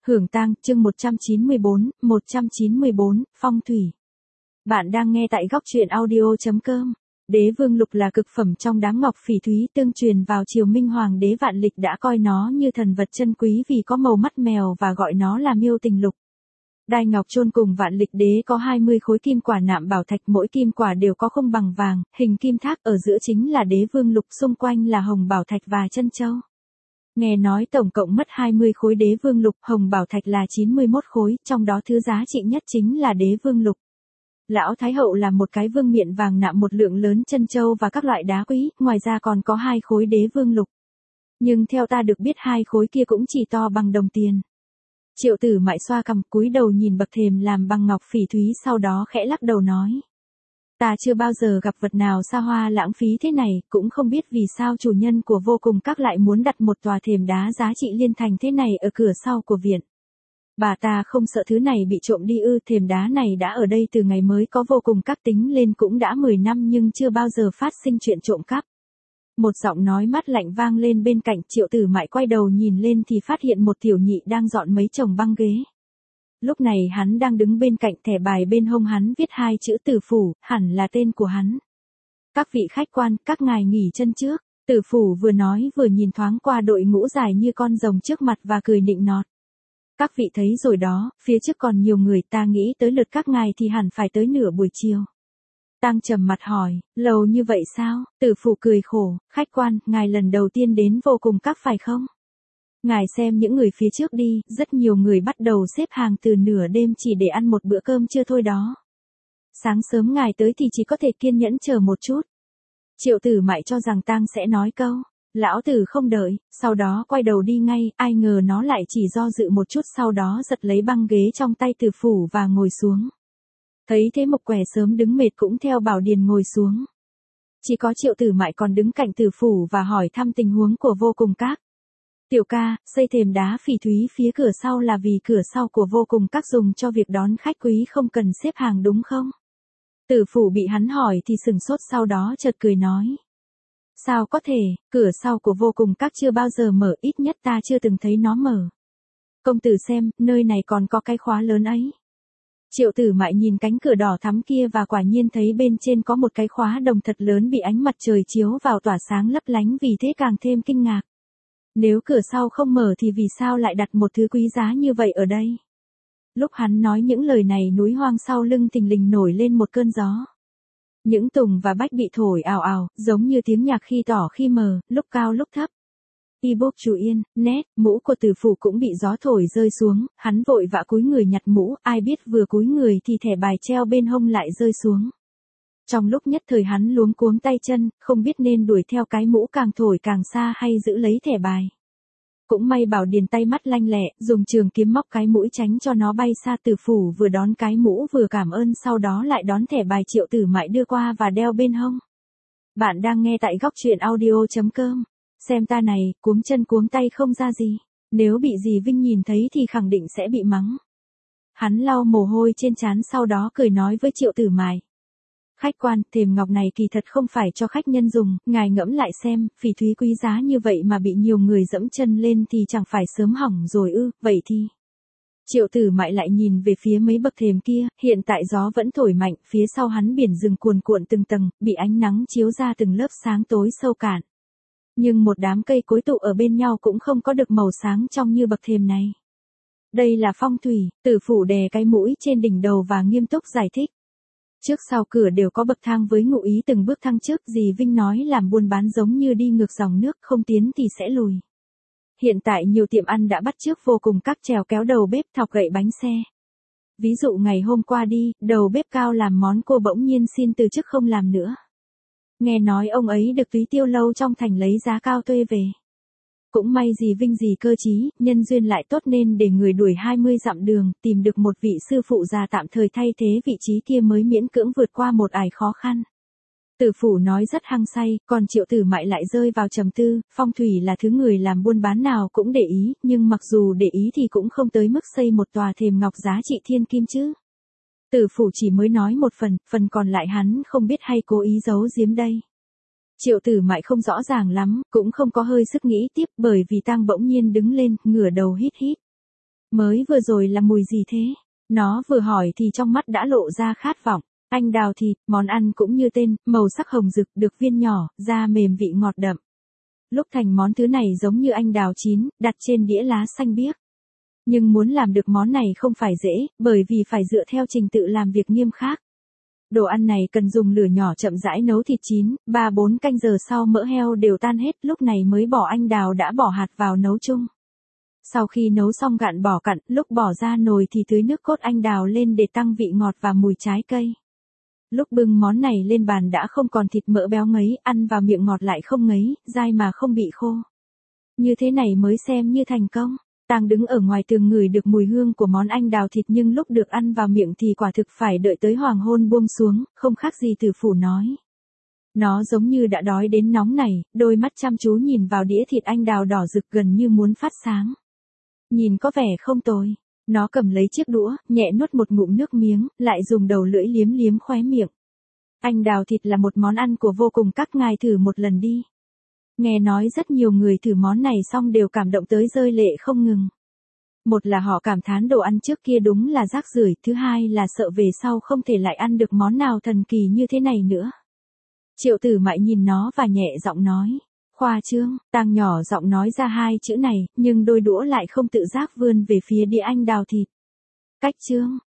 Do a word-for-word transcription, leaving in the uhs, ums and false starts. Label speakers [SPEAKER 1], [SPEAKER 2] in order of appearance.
[SPEAKER 1] Hưởng tang, chương một trăm chín mươi bốn, một trăm chín mươi bốn, phong thủy. Bạn đang nghe tại góc truyện audio chấm com. Đế vương lục là cực phẩm trong đám ngọc phỉ thúy tương truyền vào triều Minh Hoàng đế Vạn Lịch đã coi nó như thần vật chân quý vì có màu mắt mèo và gọi nó là miêu tình lục. Đai ngọc chôn cùng Vạn Lịch đế có hai mươi khối kim quả nạm bảo thạch, mỗi kim quả đều có không bằng vàng, hình kim thác, ở giữa chính là đế vương lục, xung quanh là hồng bảo thạch và chân châu. Nghe nói tổng cộng mất hai mươi khối đế vương lục, hồng bảo thạch là chín mươi mốt khối, trong đó thứ giá trị nhất chính là đế vương lục. Lão Thái Hậu là một cái vương miện vàng nạm một lượng lớn chân châu và các loại đá quý, ngoài ra còn có hai khối đế vương lục. Nhưng theo ta được biết hai khối kia cũng chỉ to bằng đồng tiền. Triệu Tử Mại xoa cằm cúi đầu nhìn bậc thềm làm bằng ngọc phỉ thúy, sau đó khẽ lắc đầu nói. Ta chưa bao giờ gặp vật nào xa hoa lãng phí thế này, cũng không biết vì sao chủ nhân của Vô Cùng Các lại muốn đặt một tòa thềm đá giá trị liên thành thế này ở cửa sau của viện. Bà ta không sợ thứ này bị trộm đi ư? Thềm đá này đã ở đây từ ngày mới có Vô Cùng Các tính lên cũng đã mười năm nhưng chưa bao giờ phát sinh chuyện trộm cắp. Một giọng nói mát lạnh vang lên bên cạnh. Triệu Tử Mại quay đầu nhìn lên thì phát hiện một tiểu nhị đang dọn mấy chồng băng ghế. Lúc này hắn đang đứng bên cạnh, thẻ bài bên hông hắn viết hai chữ Tử Phủ, hẳn là tên của hắn. Các vị khách quan, các ngài nghỉ chân trước. Tử Phủ vừa nói vừa nhìn thoáng qua đội ngũ dài như con rồng trước mặt và cười nịnh nọt. Các vị thấy rồi đó, phía trước còn nhiều người, ta nghĩ tới lượt các ngài thì hẳn phải tới nửa buổi chiều. Tang trầm mặt hỏi, lâu như vậy sao? Tử Phủ cười khổ, khách quan, ngài lần đầu tiên đến Vô Cùng Các phải không? Ngài xem những người phía trước đi, rất nhiều người bắt đầu xếp hàng từ nửa đêm chỉ để ăn một bữa cơm trưa thôi đó. Sáng sớm ngài tới thì chỉ có thể kiên nhẫn chờ một chút. Triệu Tử Mại cho rằng Tang sẽ nói câu, lão tử không đợi, sau đó quay đầu đi ngay, ai ngờ nó lại chỉ do dự một chút, sau đó giật lấy băng ghế trong tay Tử Phủ và ngồi xuống. Thấy thế Mộc Quẻ sớm đứng mệt cũng theo bảo điền ngồi xuống. Chỉ có Triệu Tử Mại còn đứng cạnh Tử Phủ và hỏi thăm tình huống của Vô Cùng Các. Tiểu ca, xây thềm đá phỉ thúy phía cửa sau là vì cửa sau của Vô Cùng Các dùng cho việc đón khách quý không cần xếp hàng đúng không? Tử Phủ bị hắn hỏi thì sừng sốt, sau đó chợt cười nói. Sao có thể, cửa sau của Vô Cùng Các chưa bao giờ mở, ít nhất ta chưa từng thấy nó mở. Công tử xem, nơi này còn có cái khóa lớn ấy. Triệu Tử Mại nhìn cánh cửa đỏ thắm kia và quả nhiên thấy bên trên có một cái khóa đồng thật lớn bị ánh mặt trời chiếu vào tỏa sáng lấp lánh, vì thế càng thêm kinh ngạc. Nếu cửa sau không mở thì vì sao lại đặt một thứ quý giá như vậy ở đây? Lúc hắn nói những lời này, núi hoang sau lưng thình lình nổi lên một cơn gió. Những tùng và bách bị thổi ào ào, giống như tiếng nhạc khi tỏ khi mờ, lúc cao lúc thấp. Ebook chú yên, nét, mũ của Tử Phủ cũng bị gió thổi rơi xuống, hắn vội vã cúi người nhặt mũ, ai biết vừa cúi người thì thẻ bài treo bên hông lại rơi xuống. Trong lúc nhất thời hắn luống cuống tay chân, không biết nên đuổi theo cái mũ càng thổi càng xa hay giữ lấy thẻ bài. Cũng may bảo điền tay mắt lanh lẹ, dùng trường kiếm móc cái mũi tránh cho nó bay xa. Tử Phủ vừa đón cái mũ vừa cảm ơn, sau đó lại đón thẻ bài Triệu Tử Mại đưa qua và đeo bên hông. Bạn đang nghe tại góc truyện audio chấm com. Xem ta này, cuống chân cuống tay không ra gì. Nếu bị dì Vinh nhìn thấy thì khẳng định sẽ bị mắng. Hắn lau mồ hôi trên trán, sau đó cười nói với Triệu Tử Mại. Khách quan, thềm ngọc này kỳ thật không phải cho khách nhân dùng, ngài ngẫm lại xem, phỉ thúy quý giá như vậy mà bị nhiều người dẫm chân lên thì chẳng phải sớm hỏng rồi ư? Vậy thì... Triệu Tử Mại lại nhìn về phía mấy bậc thềm kia, hiện tại gió vẫn thổi mạnh, phía sau hắn biển rừng cuồn cuộn từng tầng, bị ánh nắng chiếu ra từng lớp sáng tối sâu cạn. Nhưng một đám cây cối tụ ở bên nhau cũng không có được màu sáng trong như bậc thềm này. Đây là phong thủy. Tử Phủ đè cái mũi trên đỉnh đầu và nghiêm túc giải thích. Trước sau cửa đều có bậc thang với ngụ ý từng bước thăng trước, dì Vinh nói làm buôn bán giống như đi ngược dòng nước, không tiến thì sẽ lùi. Hiện tại nhiều tiệm ăn đã bắt chước Vô Cùng Các trèo kéo đầu bếp thọc gậy bánh xe. Ví dụ ngày hôm qua đi, đầu bếp Cao làm món cô bỗng nhiên xin từ chức không làm nữa. Nghe nói ông ấy được Túy Tiêu Lâu trong thành lấy giá cao thuê về. Cũng may dì Vinh dì cơ trí, nhân duyên lại tốt nên để người đuổi hai mươi dặm đường, tìm được một vị sư phụ già tạm thời thay thế vị trí kia mới miễn cưỡng vượt qua một ải khó khăn. Tử Phủ nói rất hăng say, còn Triệu Tử Mại lại rơi vào trầm tư. Phong thủy là thứ người làm buôn bán nào cũng để ý, nhưng mặc dù để ý thì cũng không tới mức xây một tòa thềm ngọc giá trị thiên kim chứ. Tử Phủ chỉ mới nói một phần, phần còn lại hắn không biết hay cố ý giấu giếm đây. Triệu Tử Mại không rõ ràng lắm, cũng không có hơi sức nghĩ tiếp, bởi vì Tang bỗng nhiên đứng lên, ngửa đầu hít hít. Mới vừa rồi là mùi gì thế? Nó vừa hỏi thì trong mắt đã lộ ra khát vọng. Anh đào thịt, món ăn cũng như tên, màu sắc hồng rực, được viên nhỏ, da mềm vị ngọt đậm. Lúc thành món thứ này giống như anh đào chín, đặt trên đĩa lá xanh biếc. Nhưng muốn làm được món này không phải dễ, bởi vì phải dựa theo trình tự làm việc nghiêm khắc. Đồ ăn này cần dùng lửa nhỏ chậm rãi nấu thịt chín, ba bốn canh giờ sau mỡ heo đều tan hết, lúc này mới bỏ anh đào đã bỏ hạt vào nấu chung. Sau khi nấu xong gạn bỏ cặn, lúc bỏ ra nồi thì tưới nước cốt anh đào lên để tăng vị ngọt và mùi trái cây. Lúc bưng món này lên bàn đã không còn thịt mỡ béo ngấy, ăn vào miệng ngọt lại không ngấy, dai mà không bị khô. Như thế này mới xem như thành công. Tang đứng ở ngoài tường ngửi được mùi hương của món anh đào thịt nhưng lúc được ăn vào miệng thì quả thực phải đợi tới hoàng hôn buông xuống, không khác gì Tử Phủ nói. Nó giống như đã đói đến nóng này, đôi mắt chăm chú nhìn vào đĩa thịt anh đào đỏ rực gần như muốn phát sáng. Nhìn có vẻ không tồi. Nó cầm lấy chiếc đũa, nhẹ nuốt một ngụm nước miếng, lại dùng đầu lưỡi liếm liếm khóe miệng. Anh đào thịt là một món ăn của vô cùng, các ngài thử một lần đi. Nghe nói rất nhiều người thử món này xong đều cảm động tới rơi lệ không ngừng. Một là họ cảm thán đồ ăn trước kia đúng là rác rưởi, thứ hai là sợ về sau không thể lại ăn được món nào thần kỳ như thế này nữa. Triệu Tử Mại nhìn nó và nhẹ giọng nói. Khoa trương, Tang nhỏ giọng nói ra hai chữ này, nhưng đôi đũa lại không tự giác vươn về phía đĩa anh đào thịt. Cách trương,